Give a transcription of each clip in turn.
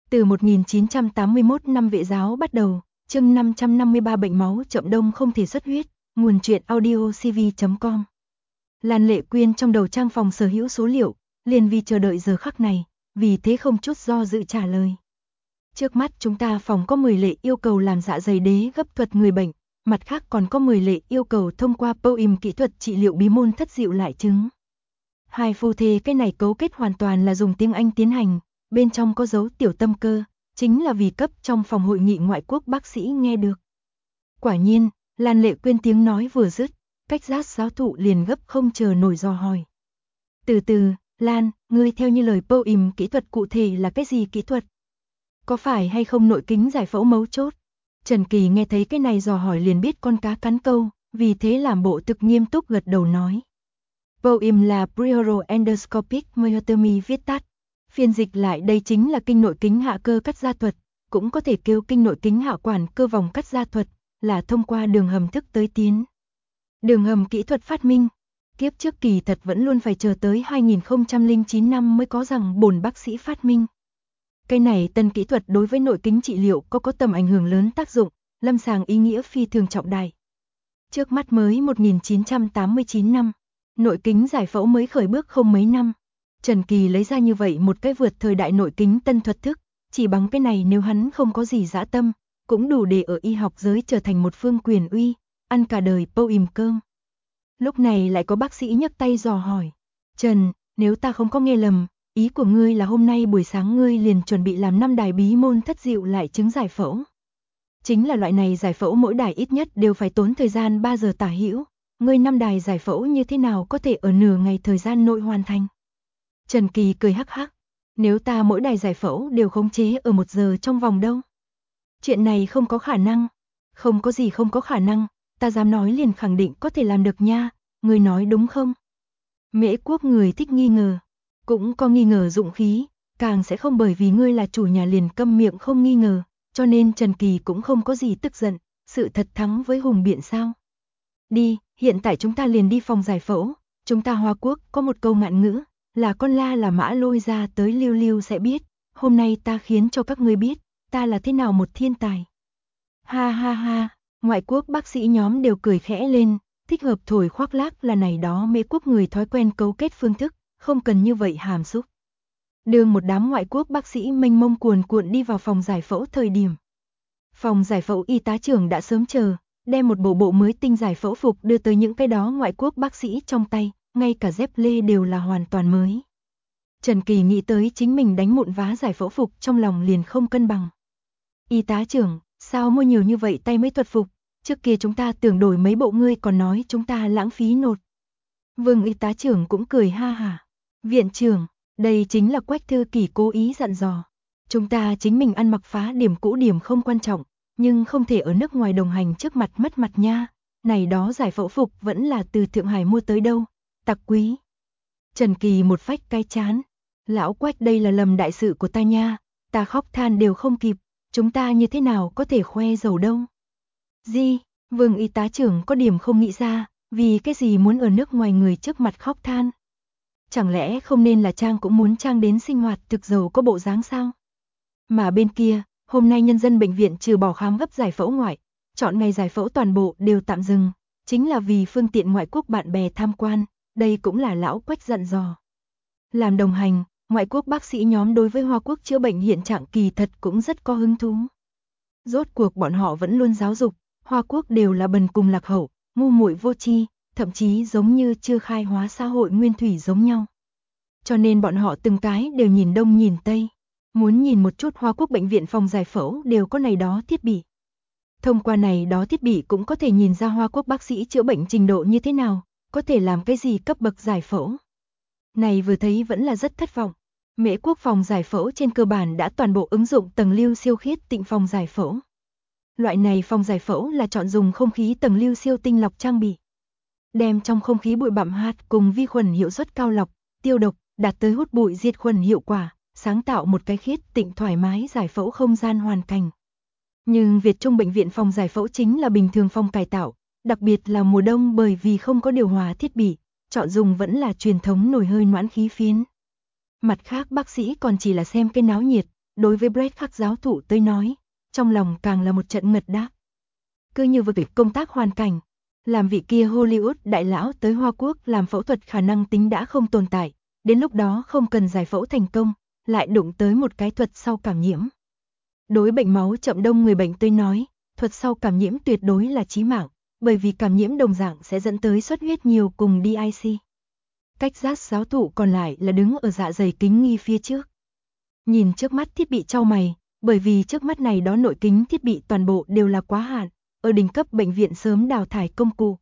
Từ 1981 năm vệ giáo bắt đầu, chương 553 bệnh máu chậm đông không thể xuất huyết, nguồn truyện audio cv.com. Lan Lệ Quyên trong đầu trang phòng sở hữu số liệu, liền vì chờ đợi giờ khắc này, vì thế không chút do dự trả lời. Trước mắt chúng ta phòng có 10 lệ yêu cầu làm dạ dày đế gấp thuật người bệnh, mặt khác còn có 10 lệ yêu cầu thông qua POIM kỹ thuật trị liệu bí môn thất diệu lại chứng. Hai phu thê cái này cấu kết hoàn toàn là dùng tiếng Anh tiến hành, bên trong có dấu tiểu tâm cơ, chính là vì cấp trong phòng hội nghị ngoại quốc bác sĩ nghe được. Quả nhiên, Lan Lệ Quyên tiếng nói vừa dứt, cách giác giáo thụ liền gấp không chờ nổi dò hỏi. Từ từ, Lan, ngươi theo như lời POIM kỹ thuật cụ thể là cái gì kỹ thuật? Có phải hay không nội kính giải phẫu mấu chốt? Trần Kỳ nghe thấy cái này dò hỏi liền biết con cá cắn câu, vì thế làm bộ thực nghiêm túc gật đầu nói. POIM là Preoral Endoscopic Myotomy viết tắt. Phiên dịch lại đây chính là kinh nội kính hạ cơ cắt da thuật, cũng có thể kêu kinh nội kính hạ quản cơ vòng cắt da thuật, là thông qua đường hầm thức tới tiến. Đường hầm kỹ thuật phát minh, kiếp trước kỳ thật vẫn luôn phải chờ tới 2009 năm mới có rằng bổn bác sĩ phát minh. Cái này tân kỹ thuật đối với nội kính trị liệu có tầm ảnh hưởng lớn tác dụng, lâm sàng ý nghĩa phi thường trọng đại. Trước mắt mới 1989 năm, nội kính giải phẫu mới khởi bước không mấy năm. Trần Kỳ lấy ra như vậy một cái vượt thời đại nội kính tân thuật thức, chỉ bằng cái này nếu hắn không có gì dã tâm, cũng đủ để ở y học giới trở thành một phương quyền uy, ăn cả đời POIM cơm. Lúc này lại có bác sĩ nhấc tay dò hỏi, Trần, nếu ta không có nghe lầm, ý của ngươi là hôm nay buổi sáng ngươi liền chuẩn bị làm 5 đài bí môn thất diệu lại chứng giải phẫu. Chính là loại này giải phẫu mỗi đài ít nhất đều phải tốn thời gian 3 giờ tả hữu, ngươi 5 đài giải phẫu như thế nào có thể ở nửa ngày thời gian nội hoàn thành? Trần Kỳ cười hắc hắc, nếu ta mỗi đài giải phẫu đều khống chế ở 1 giờ trong vòng đâu? Chuyện này không có khả năng, không có gì không có khả năng, ta dám nói liền khẳng định có thể làm được nha, ngươi nói đúng không? Mễ Quốc người thích nghi ngờ, cũng có nghi ngờ dụng khí, càng sẽ không bởi vì ngươi là chủ nhà liền câm miệng không nghi ngờ, cho nên Trần Kỳ cũng không có gì tức giận, sự thật thắng với hùng biện sao? Đi, hiện tại chúng ta liền đi phòng giải phẫu, chúng ta Hoa Quốc có một câu ngạn ngữ, là con la là mã lôi ra tới lưu lưu sẽ biết, hôm nay ta khiến cho các ngươi biết, ta là thế nào một thiên tài. Ha ha ha, ngoại quốc bác sĩ nhóm đều cười khẽ lên, thích hợp thổi khoác lác là này đó Mễ Quốc người thói quen cấu kết phương thức, không cần như vậy hàm xúc. Đường một đám ngoại quốc bác sĩ mênh mông cuồn cuộn đi vào phòng giải phẫu thời điểm. Phòng giải phẫu y tá trưởng đã sớm chờ, đem một bộ mới tinh giải phẫu phục đưa tới những cái đó ngoại quốc bác sĩ trong tay, ngay cả dép lê đều là hoàn toàn mới. Trần Kỳ nghĩ tới chính mình đánh mụn vá giải phẫu phục trong lòng liền không cân bằng. Y tá trưởng, sao mua nhiều như vậy tay mới thuật phục, trước kia chúng ta tưởng đổi mấy bộ ngươi còn nói chúng ta lãng phí nột. Vương y tá trưởng cũng cười ha hả. Viện trưởng, đây chính là Quách Thư Kỷ cố ý dặn dò. Chúng ta chính mình ăn mặc phá điểm cũ điểm không quan trọng, nhưng không thể ở nước ngoài đồng hành trước mặt mất mặt nha. Này đó giải phẫu phục vẫn là từ Thượng Hải mua tới đâu, tặc quý. Trần Kỳ một phách cái chán. Lão Quách đây là lầm đại sự của ta nha, ta khóc than đều không kịp, chúng ta như thế nào có thể khoe giàu đâu. Gì, Vương y tá trưởng có điểm không nghĩ ra, vì cái gì muốn ở nước ngoài người trước mặt khóc than. Chẳng lẽ không nên là Trang cũng muốn Trang đến sinh hoạt thực giàu có bộ dáng sao? Mà bên kia, hôm nay nhân dân bệnh viện trừ bỏ khám gấp giải phẫu ngoại, chọn ngày giải phẫu toàn bộ đều tạm dừng, chính là vì phương tiện ngoại quốc bạn bè tham quan, đây cũng là lão Quách dặn dò. Làm đồng hành, ngoại quốc bác sĩ nhóm đối với Hoa Quốc chữa bệnh hiện trạng kỳ thật cũng rất có hứng thú. Rốt cuộc bọn họ vẫn luôn giáo dục, Hoa Quốc đều là bần cùng lạc hậu, ngu muội vô tri, thậm chí giống như chưa khai hóa xã hội nguyên thủy giống nhau. Cho nên bọn họ từng cái đều nhìn đông nhìn tây, muốn nhìn một chút Hoa Quốc bệnh viện phòng giải phẫu đều có này đó thiết bị. Thông qua này đó thiết bị cũng có thể nhìn ra Hoa Quốc bác sĩ chữa bệnh trình độ như thế nào, có thể làm cái gì cấp bậc giải phẫu. Này vừa thấy vẫn là rất thất vọng. Mễ Quốc phòng giải phẫu trên cơ bản đã toàn bộ ứng dụng tầng lưu siêu khiết tịnh phòng giải phẫu. Loại này phòng giải phẫu là chọn dùng không khí tầng lưu siêu tinh lọc trang bị. Đem trong không khí bụi bặm hạt cùng vi khuẩn hiệu suất cao lọc, tiêu độc, đạt tới hút bụi diệt khuẩn hiệu quả, sáng tạo một cái khiết tịnh thoải mái giải phẫu không gian hoàn cảnh. Nhưng Việt Trung bệnh viện phòng giải phẫu chính là bình thường phòng cải tạo, đặc biệt là mùa đông bởi vì không có điều hòa thiết bị, chọn dùng vẫn là truyền thống nồi hơi noãn khí phiến. Mặt khác bác sĩ còn chỉ là xem cái náo nhiệt, đối với Brett Khắc giáo thụ tới nói, trong lòng càng là một trận ngật đáp. Cứ như việc công tác hoàn cảnh, làm vị kia Hollywood đại lão tới Hoa Quốc làm phẫu thuật khả năng tính đã không tồn tại, đến lúc đó không cần giải phẫu thành công, lại đụng tới một cái thuật sau cảm nhiễm. Đối bệnh máu chậm đông người bệnh tới nói, thuật sau cảm nhiễm tuyệt đối là chí mạng, bởi vì cảm nhiễm đồng dạng sẽ dẫn tới xuất huyết nhiều cùng DIC. Cách giác giáo thụ còn lại là đứng ở dạ dày kính nghi phía trước. Nhìn trước mắt thiết bị chau mày, bởi vì trước mắt này đó nội kính thiết bị toàn bộ đều là quá hạn, ở đỉnh cấp bệnh viện sớm đào thải công cụ.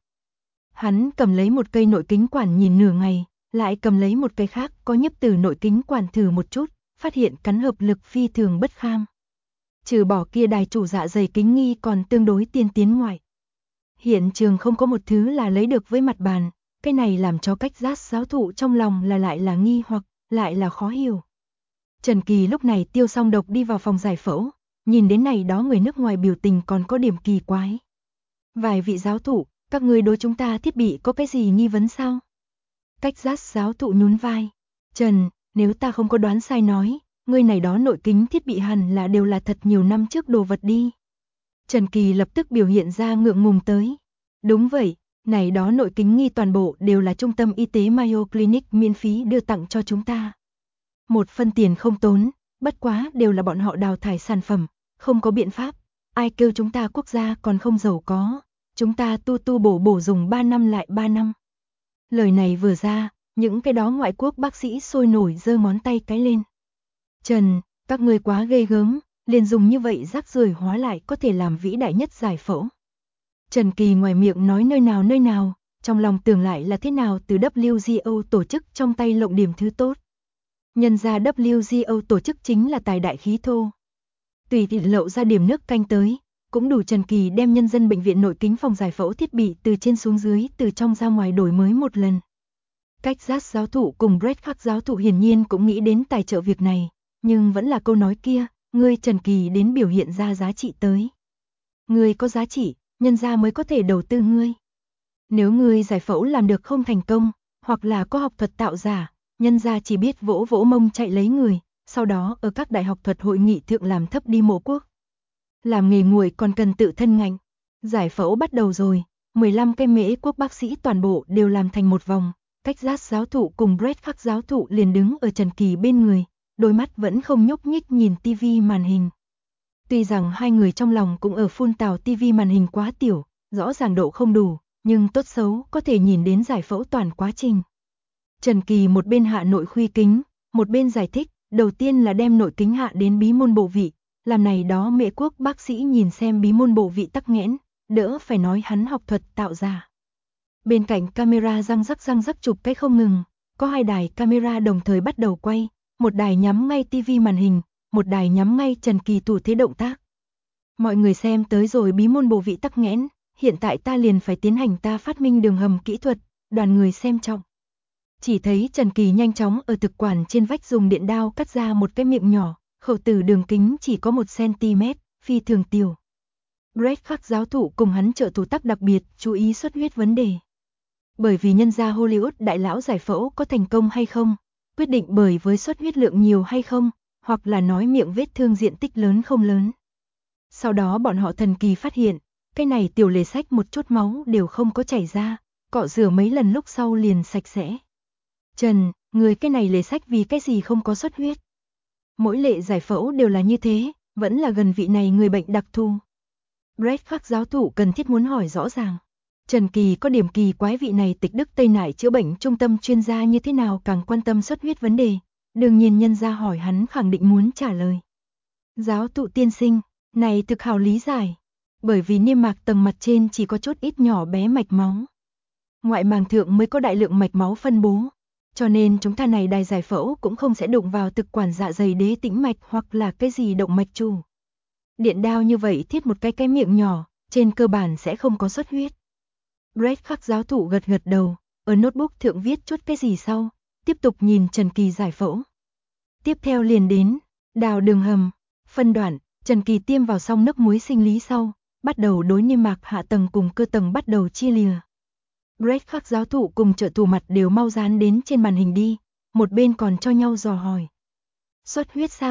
Hắn cầm lấy một cây nội kính quản nhìn nửa ngày, lại cầm lấy một cây khác có nhấp từ nội kính quản thử một chút, phát hiện cắn hợp lực phi thường bất kham. Trừ bỏ kia đài chủ dạ dày kính nghi còn tương đối tiên tiến ngoại. Hiện trường không có một thứ là lấy được với mặt bàn, cái này làm cho cách giác giáo thụ trong lòng là lại là nghi hoặc, lại là khó hiểu. Trần Kỳ lúc này tiêu xong độc đi vào phòng giải phẫu, nhìn đến này đó người nước ngoài biểu tình còn có điểm kỳ quái. Vài vị giáo thụ, các người đối chúng ta thiết bị có cái gì nghi vấn sao? Cách giác giáo thụ nhún vai. Trần, nếu ta không có đoán sai nói, người này đó nội kính thiết bị hẳn là đều là thật nhiều năm trước đồ vật đi. Trần Kỳ lập tức biểu hiện ra ngượng ngùng tới. Đúng vậy, này đó nội kính nghi toàn bộ đều là trung tâm y tế Mayo Clinic miễn phí đưa tặng cho chúng ta. Một phân tiền không tốn, bất quá đều là bọn họ đào thải sản phẩm, không có biện pháp, ai kêu chúng ta quốc gia còn không giàu có, chúng ta tu bổ dùng 3 năm lại 3 năm. Lời này vừa ra, những cái đó ngoại quốc bác sĩ sôi nổi giơ ngón tay cái lên. Trần, các ngươi quá ghê gớm, liền dùng như vậy rác rưởi hóa lại có thể làm vĩ đại nhất giải phẫu. Trần Kỳ ngoài miệng nói nơi nào, trong lòng tưởng lại là thế nào từ WGO tổ chức trong tay lộng điểm thứ tốt. Nhân ra WGO tổ chức chính là tài đại khí thô. Tùy tiện lậu ra điểm nước canh tới, cũng đủ Trần Kỳ đem nhân dân bệnh viện nội kính phòng giải phẫu thiết bị từ trên xuống dưới từ trong ra ngoài đổi mới một lần. Cách giác giáo thụ cùng Brett Khắc giáo thụ hiển nhiên cũng nghĩ đến tài trợ việc này, nhưng vẫn là câu nói kia, ngươi Trần Kỳ đến biểu hiện ra giá trị tới. Ngươi có giá trị, nhân gia mới có thể đầu tư ngươi. Nếu ngươi giải phẫu làm được không thành công, hoặc là có học thuật tạo giả, nhân gia chỉ biết vỗ vỗ mông chạy lấy người, sau đó ở các đại học thuật hội nghị thượng làm thấp đi mộ quốc. Làm nghề nguội còn cần tự thân ngạnh. Giải phẫu bắt đầu rồi, 15 cái mễ quốc bác sĩ toàn bộ đều làm thành một vòng, cách giác giáo thụ cùng Brett Khắc giáo thụ liền đứng ở Trần Kỳ bên người, đôi mắt vẫn không nhúc nhích nhìn tivi màn hình. Tuy rằng hai người trong lòng cũng ở phun tào tivi màn hình quá tiểu, rõ ràng độ không đủ, nhưng tốt xấu có thể nhìn đến giải phẫu toàn quá trình. Trần Kỳ một bên hạ nội khuy kính, một bên giải thích, đầu tiên là đem nội kính hạ đến bí môn bộ vị, làm này đó mễ quốc bác sĩ nhìn xem bí môn bộ vị tắc nghẽn, đỡ phải nói hắn học thuật tạo ra. Bên cạnh camera răng rắc chụp cái không ngừng, có 2 đài camera đồng thời bắt đầu quay, một đài nhắm ngay tivi màn hình, một đài nhắm ngay Trần Kỳ thủ thế động tác. Mọi người xem tới rồi bí môn bộ vị tắc nghẽn, hiện tại ta liền phải tiến hành ta phát minh đường hầm kỹ thuật, đoàn người xem trọng. Chỉ thấy Trần Kỳ nhanh chóng ở thực quản trên vách dùng điện đao cắt ra một cái miệng nhỏ, khẩu tử đường kính chỉ có 1 cm, phi thường tiểu. Brett Khắc giáo thụ cùng hắn trợ thủ tác đặc biệt chú ý xuất huyết vấn đề. Bởi vì nhân gia Hollywood đại lão giải phẫu có thành công hay không, quyết định bởi với xuất huyết lượng nhiều hay không, hoặc là nói miệng vết thương diện tích lớn không lớn. Sau đó bọn họ thần kỳ phát hiện, cái này tiểu lề sách một chút máu đều không có chảy ra, cọ rửa mấy lần lúc sau liền sạch sẽ. Trần, người cái này lề sách vì cái gì không có xuất huyết? Mỗi lệ giải phẫu đều là như thế, vẫn là gần vị này người bệnh đặc thù. Brett Khắc giáo thụ cần thiết muốn hỏi rõ ràng. Trần Kỳ có điểm kỳ quái vị này tịch Đức Tây Nại chữa bệnh trung tâm chuyên gia như thế nào càng quan tâm xuất huyết vấn đề. Đương nhiên nhân gia hỏi hắn khẳng định muốn trả lời. Giáo thụ tiên sinh, này thực hào lý giải. Bởi vì niêm mạc tầng mặt trên chỉ có chút ít nhỏ bé mạch máu. Ngoại màng thượng mới có đại lượng mạch máu phân bố. Cho nên chúng ta này đài giải phẫu cũng không sẽ đụng vào thực quản dạ dày đế tĩnh mạch hoặc là cái gì động mạch chủ. Điện đao như vậy thiết một cái miệng nhỏ, trên cơ bản sẽ không có xuất huyết. Brett Khắc giáo thụ gật đầu, ở notebook thượng viết chút cái gì sau, tiếp tục nhìn Trần Kỳ giải phẫu. Tiếp theo liền đến, đào đường hầm, phân đoạn, Trần Kỳ tiêm vào xong nước muối sinh lý sau, bắt đầu đối niêm mạc hạ tầng cùng cơ tầng bắt đầu chia lìa. Brett Khắc giáo thụ cùng trợ thủ mặt đều mau dán đến trên màn hình đi, một bên còn cho nhau dò hỏi. Xuất huyết sao?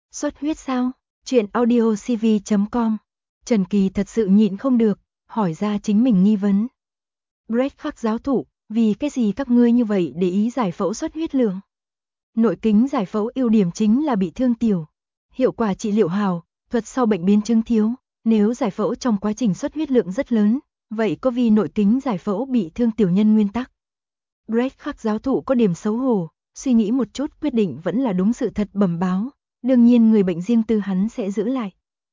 Xuất huyết sao? Chuyện audio cv.com. Trần Kỳ thật sự nhịn không được, hỏi ra chính mình nghi vấn. Brett Khắc giáo thụ, vì cái gì các ngươi như vậy để ý giải phẫu xuất huyết lượng? Nội kính giải phẫu ưu điểm chính là bị thương tiểu. Hiệu quả trị liệu hào, thuật sau bệnh biến chứng thiếu. Nếu giải phẫu trong quá trình xuất huyết lượng rất lớn, vậy có vì nội kính giải phẫu bị thương tiểu nhân nguyên tắc. Brett Khắc giáo thụ có điểm xấu hổ, suy nghĩ một chút quyết định vẫn là đúng sự thật bẩm báo. Đương nhiên người bệnh riêng tư hắn sẽ giữ lại.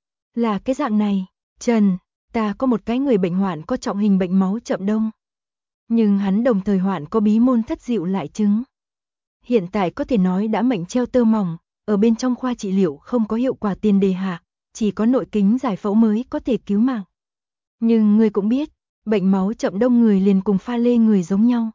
Là cái dạng này, Trần, ta có một cái người bệnh hoạn có trọng hình bệnh máu chậm đông. Nhưng hắn đồng thời hoạn có bí môn thất dịu lại chứng. Hiện tại có thể nói đã mệnh treo tơ mỏng, ở bên trong khoa trị liệu không có hiệu quả tiền đề hạ, chỉ có nội kính giải phẫu mới có thể cứu mạng. Nhưng người cũng biết, bệnh máu chậm đông người liền cùng pha lê người giống nhau.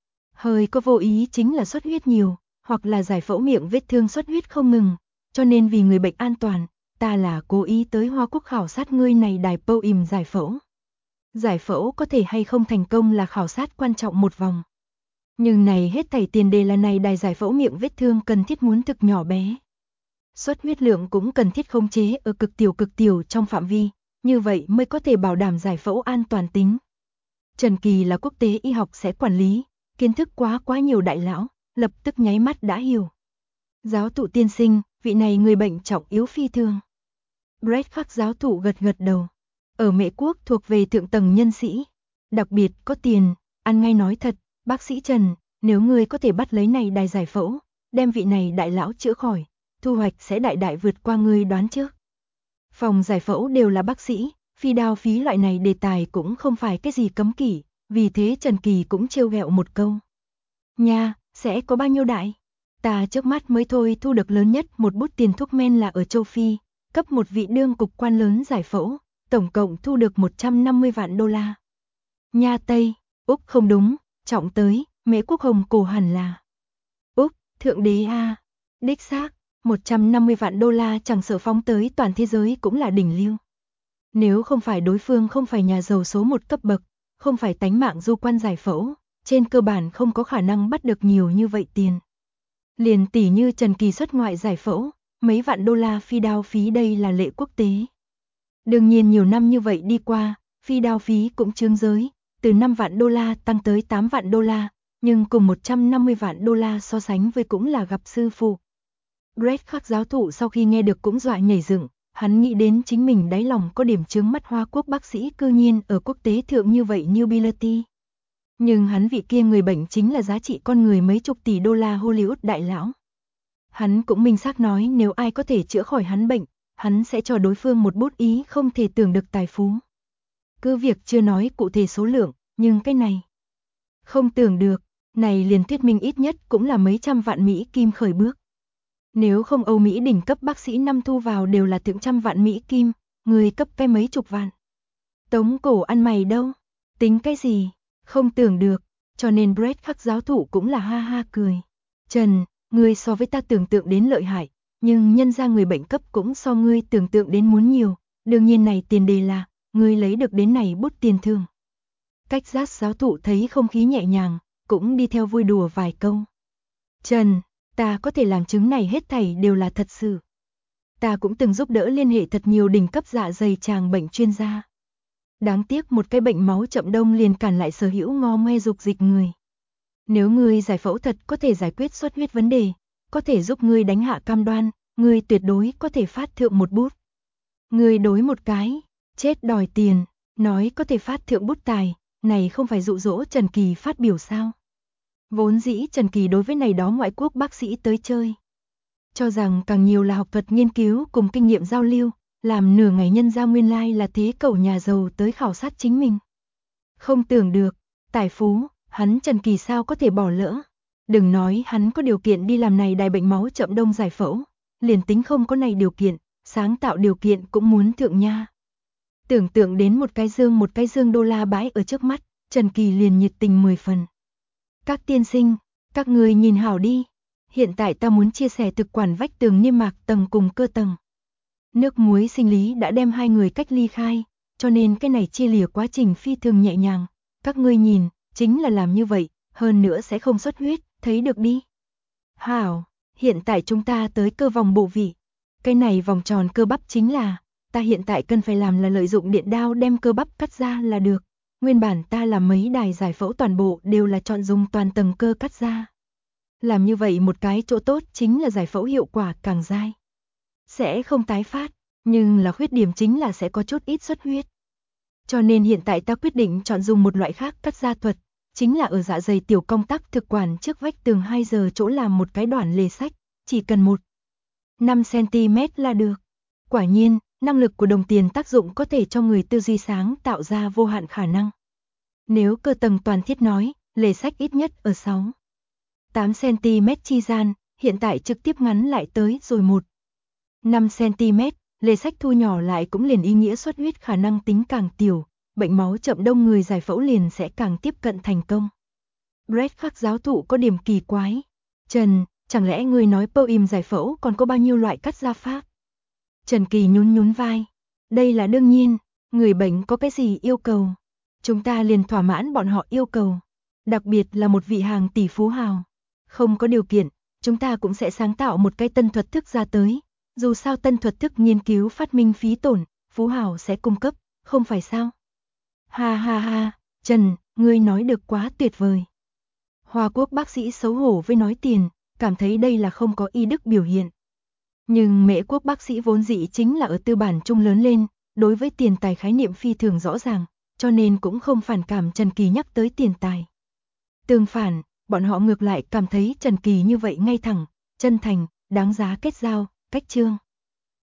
Hơi có vô ý chính là xuất huyết nhiều, hoặc là giải phẫu miệng vết thương xuất huyết không ngừng, cho nên vì người bệnh an toàn, ta là cố ý tới Hoa Quốc khảo sát ngươi này đài POIM giải phẫu. Giải phẫu có thể hay không thành công là khảo sát quan trọng một vòng. Nhưng này hết thảy tiền đề là này đài giải phẫu miệng vết thương cần thiết muốn thực nhỏ bé. Xuất huyết lượng cũng cần thiết khống chế ở cực tiểu trong phạm vi, như vậy mới có thể bảo đảm giải phẫu an toàn tính. Trần Kỳ là quốc tế y học sẽ quản lý, kiến thức quá nhiều đại lão, lập tức nháy mắt đã hiểu. Giáo thụ tiên sinh, vị này người bệnh trọng yếu phi thường. Brett Khắc giáo thụ gật đầu. Ở Mễ Quốc thuộc về thượng tầng nhân sĩ, đặc biệt có tiền, ăn ngay nói thật, bác sĩ Trần, nếu ngươi có thể bắt lấy này đài giải phẫu, đem vị này đại lão chữa khỏi, thu hoạch sẽ đại vượt qua ngươi đoán trước. Phòng giải phẫu đều là bác sĩ, phi đao phí loại này đề tài cũng không phải cái gì cấm kỵ, vì thế Trần Kỳ cũng trêu ghẹo một câu. Nha, sẽ có bao nhiêu đại? Ta trước mắt mới thôi thu được lớn nhất một bút tiền thuốc men là ở châu Phi, cấp một vị đương cục quan lớn giải phẫu, tổng cộng thu được 150 vạn đô la. Nha Tây, Úc không đúng, trọng tới, Mễ Quốc Hồng cổ hẳn là. Úc, thượng đế a, đích xác, 150 vạn đô la chẳng sợ phóng tới toàn thế giới cũng là đỉnh lưu. Nếu không phải đối phương không phải nhà giàu số một cấp bậc, không phải tánh mạng du quan giải phẫu, trên cơ bản không có khả năng bắt được nhiều như vậy tiền. Liền tỷ như Trần Kỳ xuất ngoại giải phẫu, mấy vạn đô la phi đao phí đây là lệ quốc tế. Đương nhiên nhiều năm như vậy đi qua, phi đao phí cũng chướng giới, từ 5 vạn đô la tăng tới 8 vạn đô la, nhưng cùng 150 vạn đô la so sánh với cũng là gặp sư phụ. Brett Khắc giáo thụ sau khi nghe được cũng dọa nhảy dựng, hắn nghĩ đến chính mình đáy lòng có điểm chướng mắt Hoa Quốc bác sĩ cư nhiên ở quốc tế thượng như vậy như Bility. Nhưng hắn vị kia người bệnh chính là giá trị con người mấy chục tỷ đô la Hollywood đại lão. Hắn cũng minh xác nói nếu ai có thể chữa khỏi hắn bệnh, hắn sẽ cho đối phương một bút ý không thể tưởng được tài phú. Cứ việc chưa nói cụ thể số lượng, nhưng cái này không tưởng được, này liền thuyết minh ít nhất cũng là mấy trăm vạn Mỹ kim khởi bước. Nếu không Âu Mỹ đỉnh cấp bác sĩ năm thu vào đều là thượng trăm vạn Mỹ kim, người cấp cái mấy chục vạn. Tống cổ ăn mày đâu, tính cái gì, không tưởng được, cho nên Brett Khắc giáo thụ cũng là ha ha cười. Trần, ngươi so với ta tưởng tượng đến lợi hại, nhưng nhân ra người bệnh cấp cũng so ngươi tưởng tượng đến muốn nhiều, đương nhiên này tiền đề là, ngươi lấy được đến này bút tiền thường. Cách giác giáo thụ thấy không khí nhẹ nhàng, cũng đi theo vui đùa vài câu. Trần, ta có thể làm chứng này hết thảy đều là thật sự. Ta cũng từng giúp đỡ liên hệ thật nhiều đỉnh cấp dạ dày tràng bệnh chuyên gia. Đáng tiếc một cái bệnh máu chậm đông liền cản lại sở hữu ngo ngoe dục dịch người. Nếu ngươi giải phẫu thật có thể giải quyết xuất huyết vấn đề, có thể giúp ngươi đánh hạ cam đoan, ngươi tuyệt đối có thể phát thượng một bút. Ngươi đối một cái, chết đòi tiền, nói có thể phát thượng bút tài, này không phải dụ dỗ Trần Kỳ phát biểu sao? Vốn dĩ Trần Kỳ đối với này đó ngoại quốc bác sĩ tới chơi. Cho rằng càng nhiều là học thuật nghiên cứu cùng kinh nghiệm giao lưu, làm nửa ngày nhân ra nguyên lai là thế cẩu nhà giàu tới khảo sát chính mình. Không tưởng được, tài phú, hắn Trần Kỳ sao có thể bỏ lỡ. Đừng nói hắn có điều kiện đi làm này đài bệnh máu chậm đông giải phẫu, liền tính không có này điều kiện, sáng tạo điều kiện cũng muốn thượng nha. Tưởng tượng đến một cái dương đô la bãi ở trước mắt, Trần Kỳ liền nhiệt tình 10 phần. Các tiên sinh, các người nhìn hảo đi. Hiện tại ta muốn chia sẻ thực quản vách tường niêm mạc tầng cùng cơ tầng. Nước muối sinh lý đã đem hai người cách ly khai, cho nên cái này chia lìa quá trình phi thường nhẹ nhàng. Các ngươi nhìn, chính là làm như vậy, hơn nữa sẽ không xuất huyết, thấy được đi. Hảo, hiện tại chúng ta tới cơ vòng bộ vị. Cái này vòng tròn cơ bắp chính là, ta hiện tại cần phải làm là lợi dụng điện đao đem cơ bắp cắt ra là được. Nguyên bản ta làm mấy đài giải phẫu toàn bộ đều là chọn dùng toàn tầng cơ cắt ra. Làm như vậy một cái chỗ tốt chính là giải phẫu hiệu quả càng dai. Sẽ không tái phát, nhưng là khuyết điểm chính là sẽ có chút ít xuất huyết. Cho nên hiện tại ta quyết định chọn dùng một loại khác cắt da thuật, chính là ở dạ dày tiểu công tắc thực quản trước vách tường 2 giờ chỗ làm một cái đoạn lề sách, chỉ cần 5cm là được. Quả nhiên, năng lực của đồng tiền tác dụng có thể cho người tư duy sáng tạo ra vô hạn khả năng. Nếu cơ tầng toàn thiết nói, lề sách ít nhất ở 6-8cm chi gian, hiện tại trực tiếp ngắn lại tới rồi 5cm, lề sách thu nhỏ lại cũng liền ý nghĩa xuất huyết khả năng tính càng tiểu, bệnh máu chậm đông người giải phẫu liền sẽ càng tiếp cận thành công. Brett Khắc giáo thụ có điểm kỳ quái. Trần, chẳng lẽ người nói poem giải phẫu còn có bao nhiêu loại cắt da pháp? Trần Kỳ nhún nhún vai. Đây là đương nhiên, người bệnh có cái gì yêu cầu, chúng ta liền thỏa mãn bọn họ yêu cầu. Đặc biệt là một vị hàng tỷ phú hào. Không có điều kiện, chúng ta cũng sẽ sáng tạo một cái tân thuật thức ra tới. Dù sao tân thuật thức nghiên cứu phát minh phí tổn, phú hào sẽ cung cấp, không phải sao? Ha ha ha, Trần, ngươi nói được quá tuyệt vời. Hoa Quốc bác sĩ xấu hổ với nói tiền, cảm thấy đây là không có y đức biểu hiện. Nhưng Mễ Quốc bác sĩ vốn dĩ chính là ở tư bản trung lớn lên, đối với tiền tài khái niệm phi thường rõ ràng, cho nên cũng không phản cảm Trần Kỳ nhắc tới tiền tài. Tương phản, bọn họ ngược lại cảm thấy Trần Kỳ như vậy ngay thẳng, chân thành, đáng giá kết giao, cách chương.